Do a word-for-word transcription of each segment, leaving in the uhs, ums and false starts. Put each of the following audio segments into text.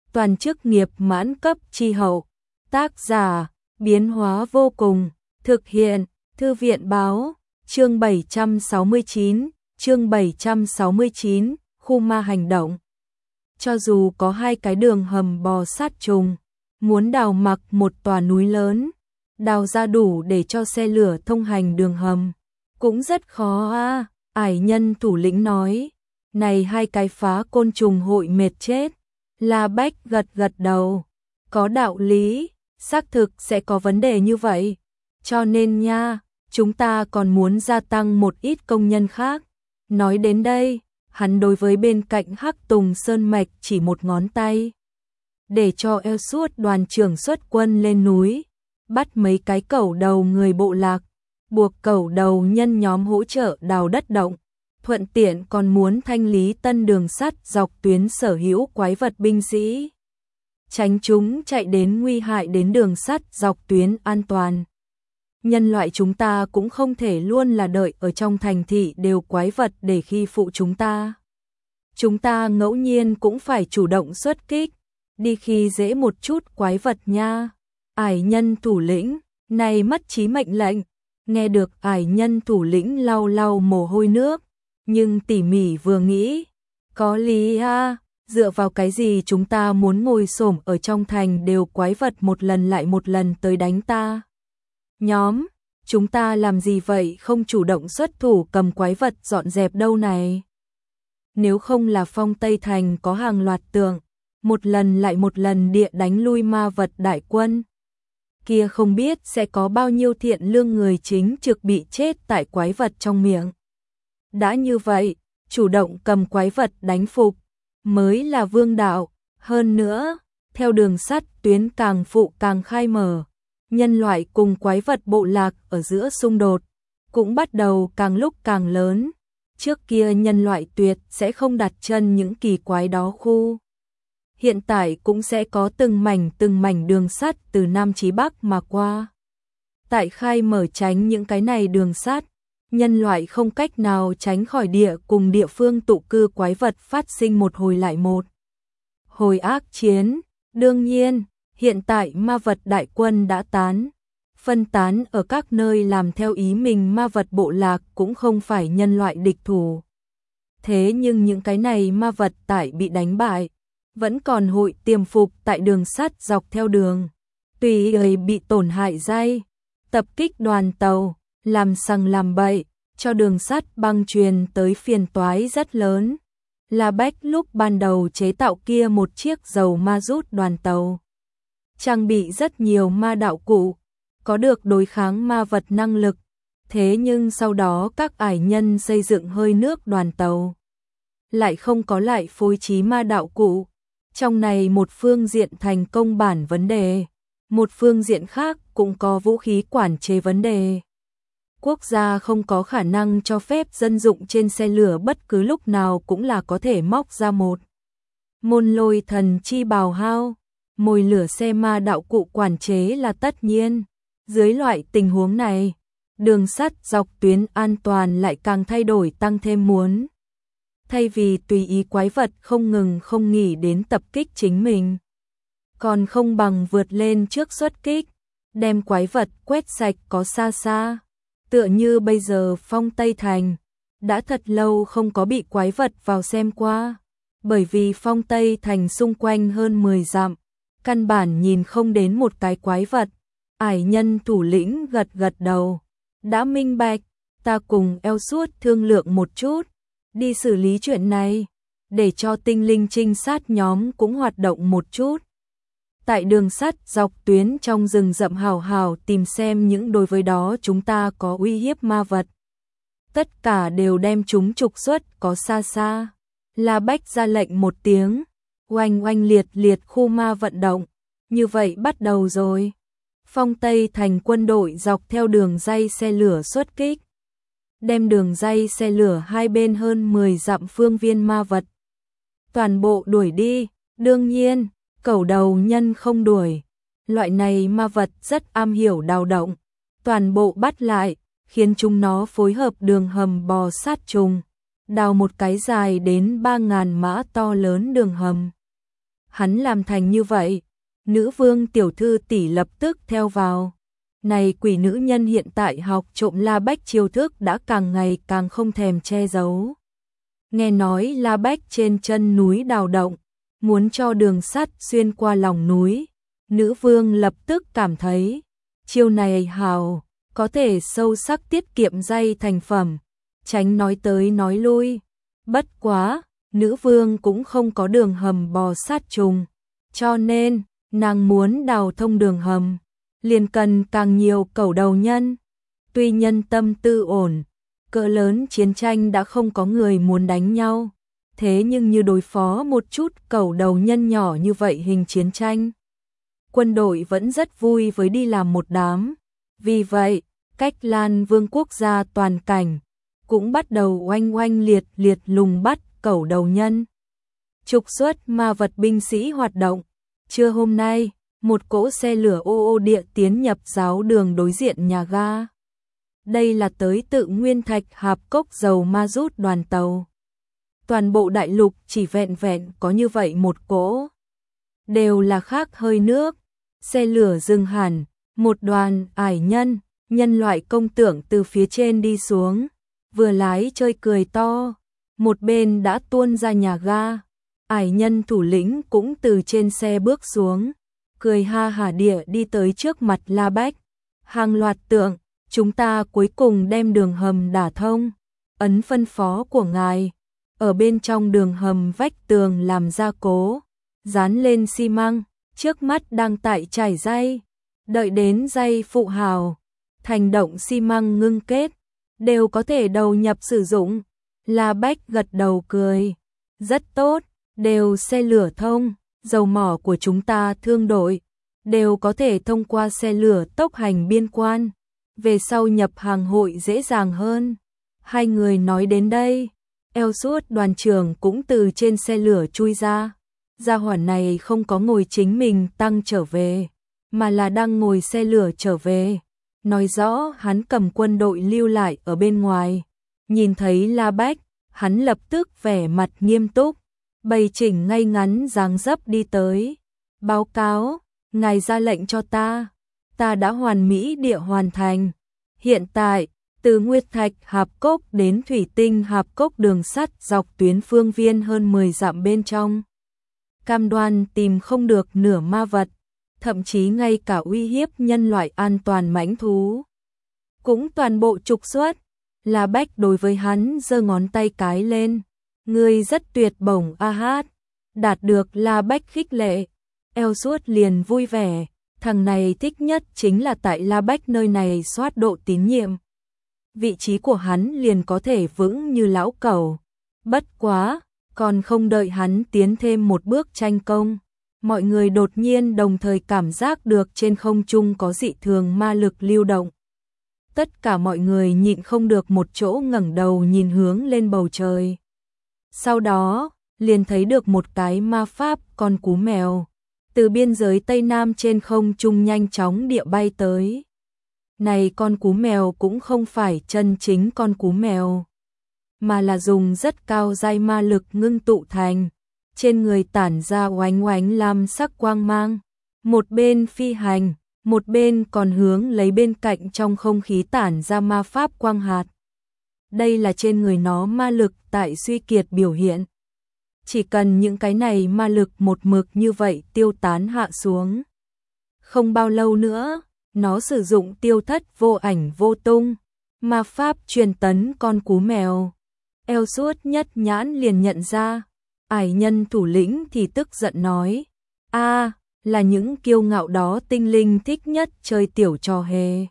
toàn chức nghiệp mãn cấp chi hậu. Tác giả, biến hóa vô cùng, thực hiện, Thư viện báo, chương bảy trăm sáu mươi chín, chương bảy trăm sáu mươi chín, khu ma hành động. Cho dù có hai cái đường hầm bò sát trùng, muốn đào mặc một tòa núi lớn, đào ra đủ để cho xe lửa thông hành đường hầm, cũng rất khó a. À. Ải nhân thủ lĩnh nói, này hai cái phá côn trùng hội mệt chết. La Bách gật gật đầu, có đạo lý, xác thực sẽ có vấn đề như vậy. Cho nên nha, chúng ta còn muốn gia tăng một ít công nhân khác. Nói đến đây, hắn đối với bên cạnh Hắc Tùng Sơn Mạch chỉ một ngón tay. Để cho eo suốt đoàn trưởng xuất quân lên núi, bắt mấy cái cẩu đầu người bộ lạc, buộc cẩu đầu nhân nhóm hỗ trợ đào đất động. Thuận tiện còn muốn thanh lý tân đường sắt dọc tuyến sở hữu quái vật binh sĩ. Tránh chúng chạy đến nguy hại đến đường sắt dọc tuyến an toàn. Nhân loại chúng ta cũng không thể luôn là đợi ở trong thành thị đều quái vật để khi phụ chúng ta. Chúng ta ngẫu nhiên cũng phải chủ động xuất kích, đi khi dễ một chút quái vật nha. Ải nhân thủ lĩnh, này mất trí mệnh lệnh. Nghe được ải nhân thủ lĩnh lau lau mồ hôi nước, nhưng tỉ mỉ vừa nghĩ, có lý a, dựa vào cái gì chúng ta muốn ngồi xổm ở trong thành đều quái vật một lần lại một lần tới đánh ta. Nhóm, chúng ta làm gì vậy không chủ động xuất thủ cầm quái vật dọn dẹp đâu này. Nếu không là Phong Tây Thành có hàng loạt tượng, một lần lại một lần địa đánh lui ma vật đại quân. Kia không biết sẽ có bao nhiêu thiện lương người chính trực bị chết tại quái vật trong miệng. Đã như vậy, chủ động cầm quái vật đánh phục, mới là vương đạo. Hơn nữa, theo đường sắt tuyến càng phụ càng khai mở, nhân loại cùng quái vật bộ lạc ở giữa xung đột, cũng bắt đầu càng lúc càng lớn. Trước kia nhân loại tuyệt sẽ không đặt chân những kỳ quái đó khu. Hiện tại cũng sẽ có từng mảnh từng mảnh đường sắt từ Nam chí Bắc mà qua. Tại khai mở tránh những cái này đường sắt, nhân loại không cách nào tránh khỏi địa cùng địa phương tụ cư quái vật phát sinh một hồi lại một hồi ác chiến. Đương nhiên, hiện tại ma vật đại quân đã tán, phân tán ở các nơi làm theo ý mình ma vật bộ lạc cũng không phải nhân loại địch thủ. Thế nhưng những cái này ma vật tại bị đánh bại, vẫn còn hội tiềm phục tại đường sắt dọc theo đường, tùy ý bị tổn hại dây, tập kích đoàn tàu, làm sằng làm bậy, cho đường sắt băng truyền tới phiền toái rất lớn. La Bách lúc ban đầu chế tạo kia một chiếc dầu ma rút đoàn tàu, trang bị rất nhiều ma đạo cụ, có được đối kháng ma vật năng lực. Thế nhưng sau đó các ải nhân xây dựng hơi nước đoàn tàu, lại không có lại phối trí ma đạo cụ. Trong này một phương diện thành công bản vấn đề, một phương diện khác cũng có vũ khí quản chế vấn đề. Quốc gia không có khả năng cho phép dân dụng trên xe lửa bất cứ lúc nào cũng là có thể móc ra một môn lôi thần chi bào hao, mồi lửa xe ma đạo cụ quản chế là tất nhiên. Dưới loại tình huống này, đường sắt dọc tuyến an toàn lại càng thay đổi tăng thêm muốn. Thay vì tùy ý quái vật không ngừng không nghỉ đến tập kích chính mình, còn không bằng vượt lên trước xuất kích, đem quái vật quét sạch có xa xa. Tựa như bây giờ Phong Tây Thành, đã thật lâu không có bị quái vật vào xem qua, bởi vì Phong Tây Thành xung quanh hơn mười dặm, căn bản nhìn không đến một cái quái vật. Ải nhân thủ lĩnh gật gật đầu, đã minh bạch, ta cùng eo suốt thương lượng một chút, đi xử lý chuyện này, để cho tinh linh trinh sát nhóm cũng hoạt động một chút. Tại đường sắt dọc tuyến trong rừng rậm hào hào tìm xem những đối với đó chúng ta có uy hiếp ma vật. Tất cả đều đem chúng trục xuất có xa xa. La Bách ra lệnh một tiếng, oanh oanh liệt liệt khu ma vận động. Như vậy bắt đầu rồi. Phong Tây Thành quân đội dọc theo đường dây xe lửa xuất kích, đem đường dây xe lửa hai bên hơn mười dặm phương viên ma vật toàn bộ đuổi đi. Đương nhiên, cẩu đầu nhân không đuổi, loại này ma vật rất am hiểu đào động, toàn bộ bắt lại, khiến chúng nó phối hợp đường hầm bò sát trùng, đào một cái dài đến ba ngàn mã to lớn đường hầm. hắn làm thành như vậy. Nữ vương tiểu thư tỷ lập tức theo vào. Này quỷ nữ nhân hiện tại học trộm La Bách chiêu thức đã càng ngày càng không thèm che giấu. Nghe nói La Bách trên chân núi đào động, muốn cho đường sắt xuyên qua lòng núi. Nữ vương lập tức cảm thấy, chiêu này hào, có thể sâu sắc tiết kiệm dây thành phẩm, tránh nói tới nói lui. Bất quá, nữ vương cũng không có đường hầm bò sát trùng, cho nên, nàng muốn đào thông đường hầm, liền cần càng nhiều cẩu đầu nhân. Tuy nhân tâm tư ổn, cỡ lớn chiến tranh đã không có người muốn đánh nhau, thế nhưng như đối phó một chút cẩu đầu nhân nhỏ như vậy hình chiến tranh, quân đội vẫn rất vui với đi làm một đám. Vì vậy, cách Lan Vương quốc gia toàn cảnh cũng bắt đầu oanh oanh liệt liệt lùng bắt cẩu đầu nhân. Trục xuất ma vật binh sĩ hoạt động. Trưa hôm nay, một cỗ xe lửa ô ô địa tiến nhập giáo đường đối diện nhà ga. Đây là tới tự Nguyên Thạch Hạp Cốc dầu ma rút đoàn tàu. Toàn bộ đại lục chỉ vẹn vẹn có như vậy một cỗ. Đều là khác hơi nước. Xe lửa dừng hẳn, một đoàn ải nhân, nhân loại công tưởng từ phía trên đi xuống. Vừa lái chơi cười to, một bên đã tuôn ra nhà ga. Ải nhân thủ lĩnh cũng từ trên xe bước xuống, cười ha hả địa đi tới trước mặt La Bách. Hàng loạt tượng, chúng ta cuối cùng đem đường hầm đả thông. Ấn phân phó của ngài, ở bên trong đường hầm vách tường làm gia cố, dán lên xi măng, trước mắt đang tại trải dây. Đợi đến dây phụ hào, thành động xi măng ngưng kết, đều có thể đầu nhập sử dụng. La Bách gật đầu cười, rất tốt. Đều xe lửa thông, dầu mỏ của chúng ta thương đội, đều có thể thông qua xe lửa tốc hành biên quan, về sau nhập hàng hội dễ dàng hơn. Hai người nói đến đây, eo suốt đoàn trưởng cũng từ trên xe lửa chui ra. Gia hỏa này không có ngồi chính mình tăng trở về, mà là đang ngồi xe lửa trở về. Nói rõ hắn cầm quân đội lưu lại ở bên ngoài. Nhìn thấy La Bách, hắn lập tức vẻ mặt nghiêm túc, bày chỉnh ngay ngắn dáng dấp đi tới. Báo cáo, ngài ra lệnh cho ta, ta đã hoàn mỹ địa hoàn thành. Hiện tại, từ Nguyệt Thạch Hạp Cốc đến Thủy Tinh Hạp Cốc đường sắt dọc tuyến phương viên hơn mười dặm bên trong. Cam đoan tìm không được nửa ma vật, thậm chí ngay cả uy hiếp nhân loại an toàn mãnh thú. Cũng toàn bộ trục xuất. La Bách đối với hắn giơ ngón tay cái lên. Ngươi rất tuyệt bổng a hát. Đạt được La Bách khích lệ, eo suốt liền vui vẻ. Thằng này thích nhất chính là tại La Bách nơi này soát độ tín nhiệm. Vị trí của hắn liền có thể vững như lão cẩu. Bất quá, còn không đợi hắn tiến thêm một bước tranh công, mọi người đột nhiên đồng thời cảm giác được trên không trung có dị thường ma lực lưu động. Tất cả mọi người nhịn không được một chỗ ngẩng đầu nhìn hướng lên bầu trời. Sau đó, liền thấy được một cái ma pháp con cú mèo, từ biên giới Tây Nam trên không trung nhanh chóng địa bay tới. Này con cú mèo cũng không phải chân chính con cú mèo, mà là dùng rất cao giai ma lực ngưng tụ thành, trên người tản ra oánh oánh lam sắc quang mang, một bên phi hành, một bên còn hướng lấy bên cạnh trong không khí tản ra ma pháp quang hạt. Đây là trên người nó ma lực tại suy kiệt biểu hiện. Chỉ cần những cái này ma lực một mực như vậy tiêu tán hạ xuống. Không bao lâu nữa, nó sử dụng tiêu thất vô ảnh vô tung, ma pháp truyền tấn con cú mèo. Eo suốt nhất nhãn liền nhận ra, ải nhân thủ lĩnh thì tức giận nói, a là những kiêu ngạo đó tinh linh thích nhất chơi tiểu trò hề.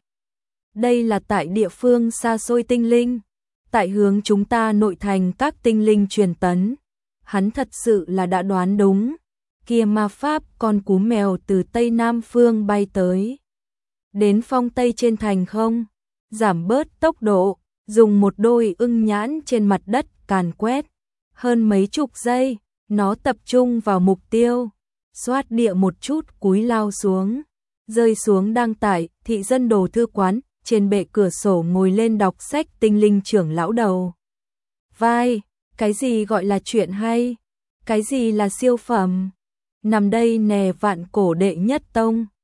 Đây là tại địa phương xa xôi tinh linh, tại hướng chúng ta nội thành các tinh linh truyền tấn. Hắn thật sự là đã đoán đúng, kia ma pháp con cú mèo từ Tây Nam phương bay tới. Đến phong Tây trên thành không, giảm bớt tốc độ, dùng một đôi ưng nhãn trên mặt đất càn quét. Hơn mấy chục giây, nó tập trung vào mục tiêu, xoát địa một chút cúi lao xuống, rơi xuống đang tại thị dân đồ thư quán, trên bệ cửa sổ ngồi lên đọc sách tinh linh trưởng lão đầu. Vai, cái gì gọi là chuyện hay? Cái gì là siêu phẩm? nằm đây nè vạn cổ đệ nhất tông.